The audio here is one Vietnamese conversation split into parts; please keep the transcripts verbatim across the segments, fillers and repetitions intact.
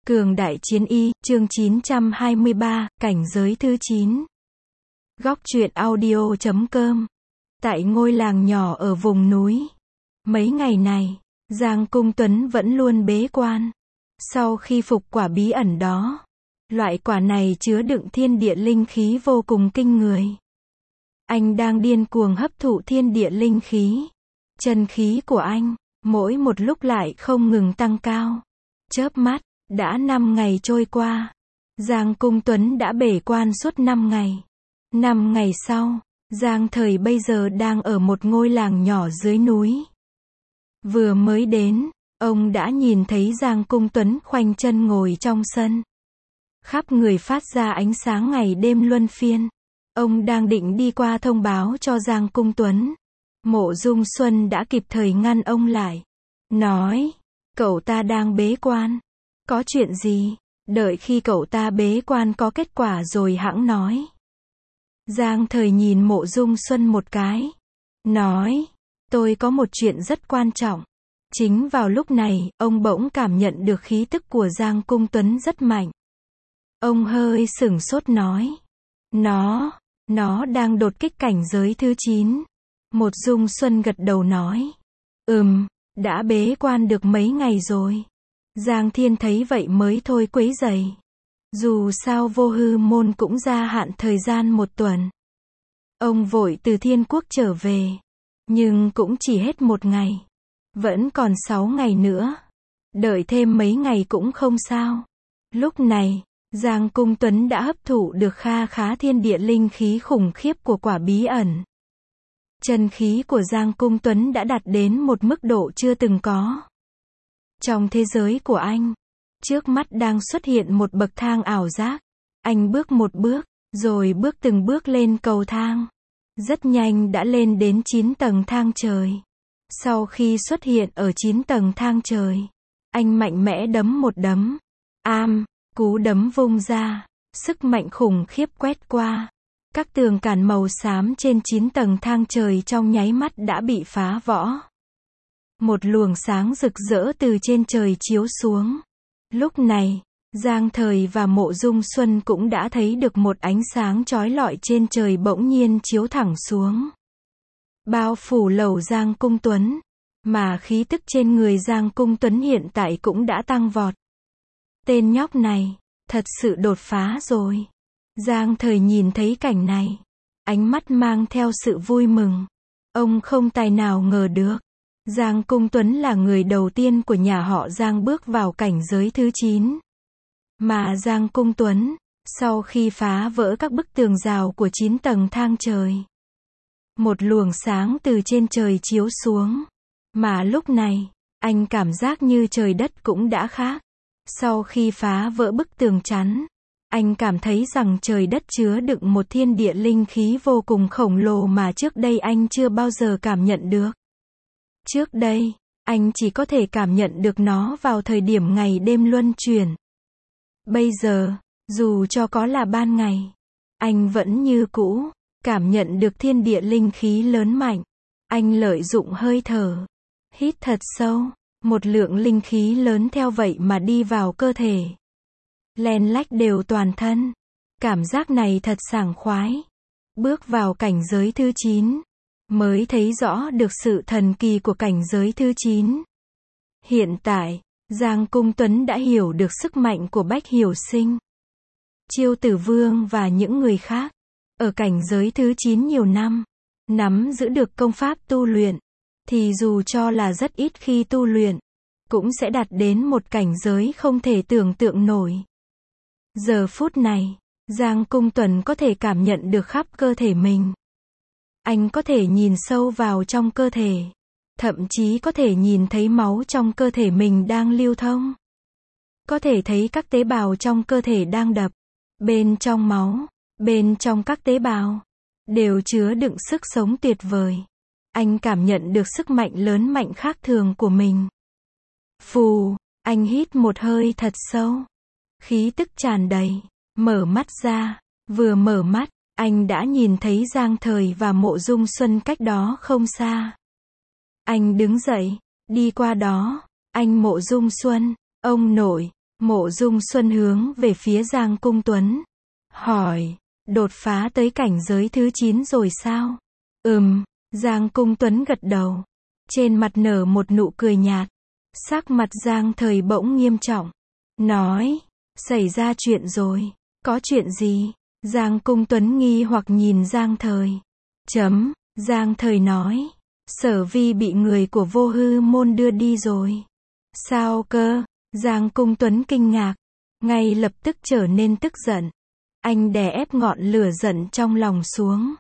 Cường đại chiến y, chương chín trăm hai mươi ba, cảnh giới thứ chín. Góc truyện audio chấm com. Tại ngôi làng nhỏ ở vùng núi. Mấy ngày này, Giang Cung Tuấn vẫn luôn bế quan. Sau khi phục quả bí ẩn đó, loại quả này chứa đựng thiên địa linh khí vô cùng kinh người. Anh đang điên cuồng hấp thụ thiên địa linh khí. Chân khí của anh, mỗi một lúc lại không ngừng tăng cao. Chớp mắt, đã năm ngày trôi qua. Giang Cung Tuấn đã bế quan suốt năm ngày. Năm ngày sau, Giang Thời bây giờ đang ở một ngôi làng nhỏ dưới núi. Vừa mới đến, ông đã nhìn thấy Giang Cung Tuấn khoanh chân ngồi trong sân. Khắp người phát ra ánh sáng ngày đêm luân phiên. Ông đang định đi qua thông báo cho Giang Cung Tuấn. Mộ Dung Xuân đã kịp thời ngăn ông lại. Nói, cậu ta đang bế quan. Có chuyện gì? Đợi khi cậu ta bế quan có kết quả rồi hẵng nói. Giang Thời nhìn Mộ Dung Xuân một cái. Nói, tôi có một chuyện rất quan trọng. Chính vào lúc này, ông bỗng cảm nhận được khí tức của Giang Cung Tuấn rất mạnh. Ông hơi sửng sốt nói. Nó, nó đang đột kích cảnh giới thứ chín. Mộ Dung Xuân gật đầu nói. Ừm, đã bế quan được mấy ngày rồi. Giang Thiên thấy vậy mới thôi quấy rầy. Dù sao Vô Hư Môn cũng gia hạn thời gian một tuần. Ông vội từ Thiên Quốc trở về. Nhưng cũng chỉ hết một ngày. Vẫn còn sáu ngày nữa. Đợi thêm mấy ngày cũng không sao. Lúc này, Giang Cung Tuấn đã hấp thụ được kha khá thiên địa linh khí khủng khiếp của quả bí ẩn. Chân khí của Giang Cung Tuấn đã đạt đến một mức độ chưa từng có. Trong thế giới của anh, trước mắt đang xuất hiện một bậc thang ảo giác. Anh bước một bước, rồi bước từng bước lên cầu thang. Rất nhanh đã lên đến chín tầng thang trời. Sau khi xuất hiện ở chín tầng thang trời, anh mạnh mẽ đấm một đấm. Am, cú đấm vung ra, sức mạnh khủng khiếp quét qua. Các tường cản màu xám trên chín tầng thang trời trong nháy mắt đã bị phá vỡ. Một luồng sáng rực rỡ từ trên trời chiếu xuống. Lúc này, Giang Thời và Mộ Dung Xuân cũng đã thấy được một ánh sáng chói lọi trên trời bỗng nhiên chiếu thẳng xuống. Bao phủ lầu Giang Cung Tuấn. Mà khí tức trên người Giang Cung Tuấn hiện tại cũng đã tăng vọt. Tên nhóc này, thật sự đột phá rồi. Giang Thời nhìn thấy cảnh này. Ánh mắt mang theo sự vui mừng. Ông không tài nào ngờ được. Giang Cung Tuấn là người đầu tiên của nhà họ Giang bước vào cảnh giới thứ chín. Mà Giang Cung Tuấn, sau khi phá vỡ các bức tường rào của chín tầng thang trời, một luồng sáng từ trên trời chiếu xuống. Mà lúc này, anh cảm giác như trời đất cũng đã khác. Sau khi phá vỡ bức tường chắn, anh cảm thấy rằng trời đất chứa đựng một thiên địa linh khí vô cùng khổng lồ mà trước đây anh chưa bao giờ cảm nhận được. Trước đây, anh chỉ có thể cảm nhận được nó vào thời điểm ngày đêm luân chuyển. Bây giờ, dù cho có là ban ngày, anh vẫn như cũ, cảm nhận được thiên địa linh khí lớn mạnh. Anh lợi dụng hơi thở, hít thật sâu, một lượng linh khí lớn theo vậy mà đi vào cơ thể. Len lách đều toàn thân. Cảm giác này thật sảng khoái. Bước vào cảnh giới thứ chín. Mới thấy rõ được sự thần kỳ của cảnh giới thứ chín. Hiện tại, Giang Cung Tuấn đã hiểu được sức mạnh của Bách Hiểu Sinh, Chiêu Tử Vương và những người khác. Ở cảnh giới thứ chín nhiều năm, nắm giữ được công pháp tu luyện, thì dù cho là rất ít khi tu luyện, cũng sẽ đạt đến một cảnh giới không thể tưởng tượng nổi. Giờ phút này, Giang Cung Tuấn có thể cảm nhận được khắp cơ thể mình. Anh có thể nhìn sâu vào trong cơ thể. Thậm chí có thể nhìn thấy máu trong cơ thể mình đang lưu thông. Có thể thấy các tế bào trong cơ thể đang đập. Bên trong máu, bên trong các tế bào, đều chứa đựng sức sống tuyệt vời. Anh cảm nhận được sức mạnh lớn mạnh khác thường của mình. Phù, anh hít một hơi thật sâu. Khí tức tràn đầy, mở mắt ra, vừa mở mắt, anh đã nhìn thấy Giang Thời và Mộ Dung Xuân cách đó không xa. Anh đứng dậy, đi qua đó. Anh Mộ Dung Xuân, ông nội, Mộ Dung Xuân hướng về phía Giang Cung Tuấn. Hỏi, đột phá tới cảnh giới thứ chín rồi sao? Ừm, Giang Cung Tuấn gật đầu. Trên mặt nở một nụ cười nhạt. Sắc mặt Giang Thời bỗng nghiêm trọng. Nói, xảy ra chuyện rồi. Có chuyện gì? Giang Cung Tuấn nghi hoặc nhìn Giang Thời. Chấm, Giang Thời nói. Sở Vi bị người của Vô Hư Môn đưa đi rồi. Sao cơ? Giang Cung Tuấn kinh ngạc. Ngay lập tức trở nên tức giận. Anh đè ép ngọn lửa giận trong lòng xuống.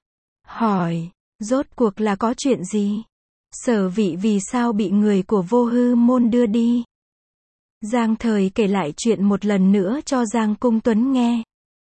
Hỏi, rốt cuộc là có chuyện gì? Sở Vị vì sao bị người của Vô Hư Môn đưa đi? Giang Thời kể lại chuyện một lần nữa cho Giang Cung Tuấn nghe.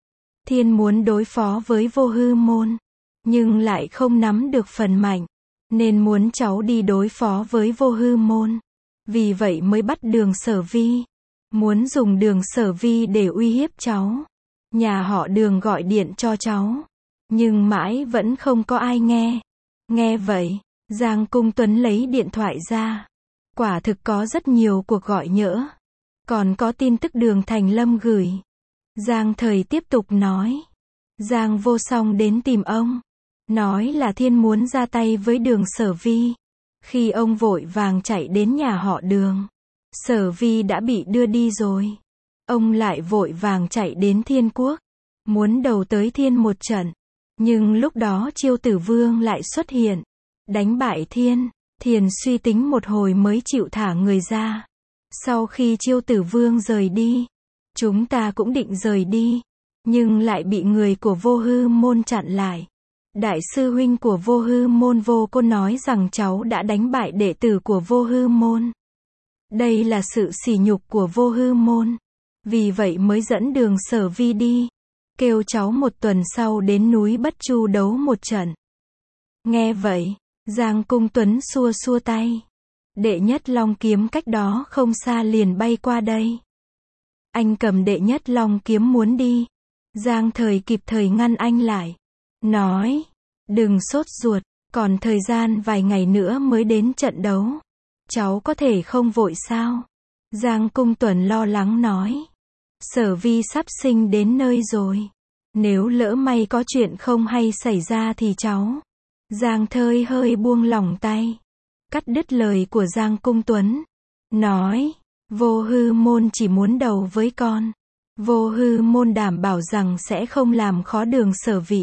Thiên muốn đối phó với Vô Hư Môn, nhưng lại không nắm được phần mạnh, nên muốn cháu đi đối phó với Vô Hư Môn. Vì vậy mới bắt Đường Sở Vi, muốn dùng Đường Sở Vi để uy hiếp cháu. Nhà họ Đường gọi điện cho cháu, nhưng mãi vẫn không có ai nghe. Nghe vậy, Giang Cung Tuấn lấy điện thoại ra. Quả thực có rất nhiều cuộc gọi nhỡ. Còn có tin tức Đường Thành Lâm gửi. Giang Thời tiếp tục nói. Giang Vô Song đến tìm ông. Nói là Thiên muốn ra tay với Đường Sở Vi. Khi ông vội vàng chạy đến nhà họ Đường, Sở Vi đã bị đưa đi rồi. Ông lại vội vàng chạy đến Thiên Quốc, muốn đầu tới Thiên một trận. Nhưng lúc đó Chiêu Tử Vương lại xuất hiện, đánh bại Thiên. Thiên suy tính một hồi mới chịu thả người ra. Sau khi Chiêu Tử Vương rời đi, chúng ta cũng định rời đi, nhưng lại bị người của Vô Hư Môn chặn lại. Đại sư huynh của Vô Hư Môn Vô Cô nói rằng cháu đã đánh bại đệ tử của Vô Hư Môn. Đây là sự sỉ nhục của Vô Hư Môn. Vì vậy mới dẫn Đường Sở Vi đi, kêu cháu một tuần sau đến núi Bất Chu đấu một trận. Nghe vậy, Giang Cung Tuấn xua xua tay. Đệ Nhất Long kiếm cách đó không xa liền bay qua đây. Anh cầm Đệ Nhất Long kiếm muốn đi. Giang Thời kịp thời ngăn anh lại. Nói, đừng sốt ruột, còn thời gian vài ngày nữa mới đến trận đấu. Cháu có thể không vội sao? Giang Cung Tuấn lo lắng nói. Sở Vi sắp sinh đến nơi rồi. Nếu lỡ may có chuyện không hay xảy ra thì cháu. Giang Thời hơi buông lỏng tay, cắt đứt lời của Giang Cung Tuấn. Nói, Vô Hư Môn chỉ muốn đầu với con. Vô Hư Môn đảm bảo rằng sẽ không làm khó Đường Sở Vị.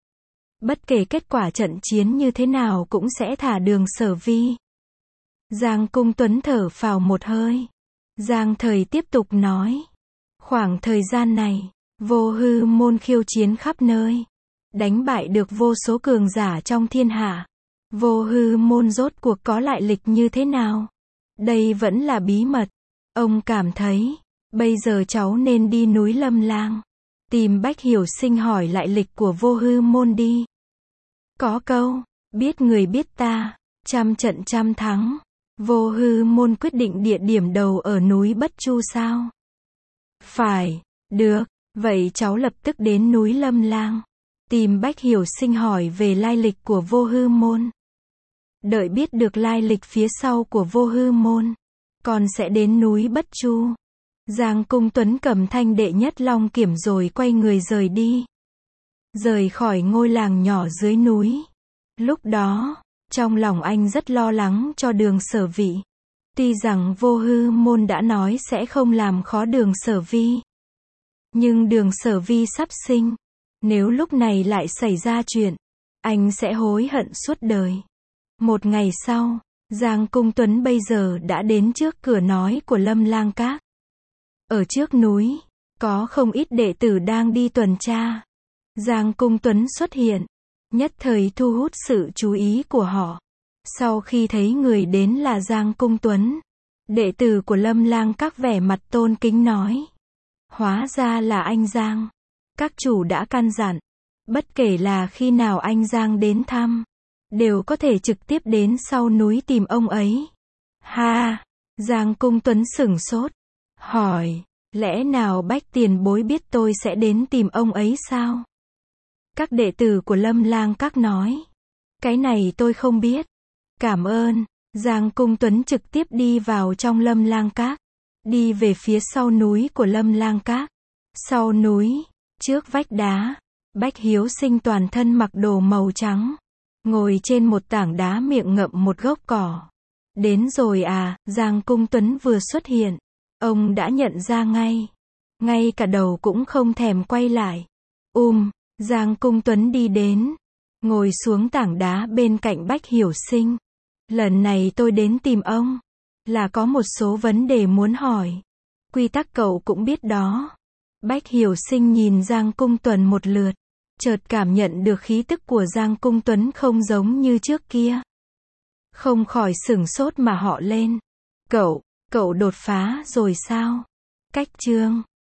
Bất kể kết quả trận chiến như thế nào cũng sẽ thả Đường Sở Vi. Giang Cung Tuấn thở phào một hơi. Giang Thời tiếp tục nói. Khoảng thời gian này, Vô Hư Môn khiêu chiến khắp nơi, đánh bại được vô số cường giả trong thiên hạ. Vô Hư Môn rốt cuộc có lại lịch như thế nào? Đây vẫn là bí mật. Ông cảm thấy, bây giờ cháu nên đi núi Lâm Lang, tìm Bách Hiểu Sinh hỏi lại lịch của Vô Hư Môn đi. Có câu, biết người biết ta, trăm trận trăm thắng. Vô Hư Môn quyết định địa điểm đầu ở núi Bất Chu sao? Phải, được, vậy cháu lập tức đến núi Lâm Lang, tìm Bách Hiểu Sinh hỏi về lai lịch của Vô Hư Môn. Đợi biết được lai lịch phía sau của Vô Hư Môn, con sẽ đến núi Bất Chu. Giang Cung Tuấn cầm thanh Đệ Nhất Long kiếm rồi quay người rời đi. Rời khỏi ngôi làng nhỏ dưới núi. Lúc đó, trong lòng anh rất lo lắng cho Đường Sở Vị. Tuy rằng Vô Hư Môn đã nói sẽ không làm khó Đường Sở Vi, nhưng Đường Sở Vi sắp sinh. Nếu lúc này lại xảy ra chuyện, anh sẽ hối hận suốt đời. Một ngày sau, Giang Cung Tuấn bây giờ đã đến trước cửa nói của Lâm Lang Các. Ở trước núi, có không ít đệ tử đang đi tuần tra. Giang Cung Tuấn xuất hiện, nhất thời thu hút sự chú ý của họ. Sau khi thấy người đến là Giang Cung Tuấn, đệ tử của Lâm Lang Các vẻ mặt tôn kính nói. Hóa ra là anh Giang. Các chủ đã căn dặn, bất kể là khi nào anh Giang đến thăm, đều có thể trực tiếp đến sau núi tìm ông ấy. Ha! Giang Cung Tuấn sửng sốt, hỏi, lẽ nào Bách tiền bối biết tôi sẽ đến tìm ông ấy sao? Các đệ tử của Lâm Lang Các nói, cái này tôi không biết. Cảm ơn. Giang Cung Tuấn trực tiếp đi vào trong Lâm Lang Các. đi về phía sau núi của Lâm Lang Các. Sau núi, trước vách đá, Bách Hiếu Sinh toàn thân mặc đồ màu trắng, ngồi trên một tảng đá miệng ngậm một gốc cỏ. Đến rồi à, Giang Cung Tuấn vừa xuất hiện, ông đã nhận ra ngay. Ngay cả đầu cũng không thèm quay lại. Um, Giang Cung Tuấn đi đến, ngồi xuống tảng đá bên cạnh Bách Hiểu Sinh. Lần này tôi đến tìm ông, là có một số vấn đề muốn hỏi. Quy tắc cậu cũng biết đó. Bách Hiểu Sinh nhìn Giang Cung Tuấn một lượt, chợt cảm nhận được khí tức của Giang Cung Tuấn không giống như trước kia. Không khỏi sửng sốt mà họ lên. Cậu, cậu đột phá rồi sao? Cách chương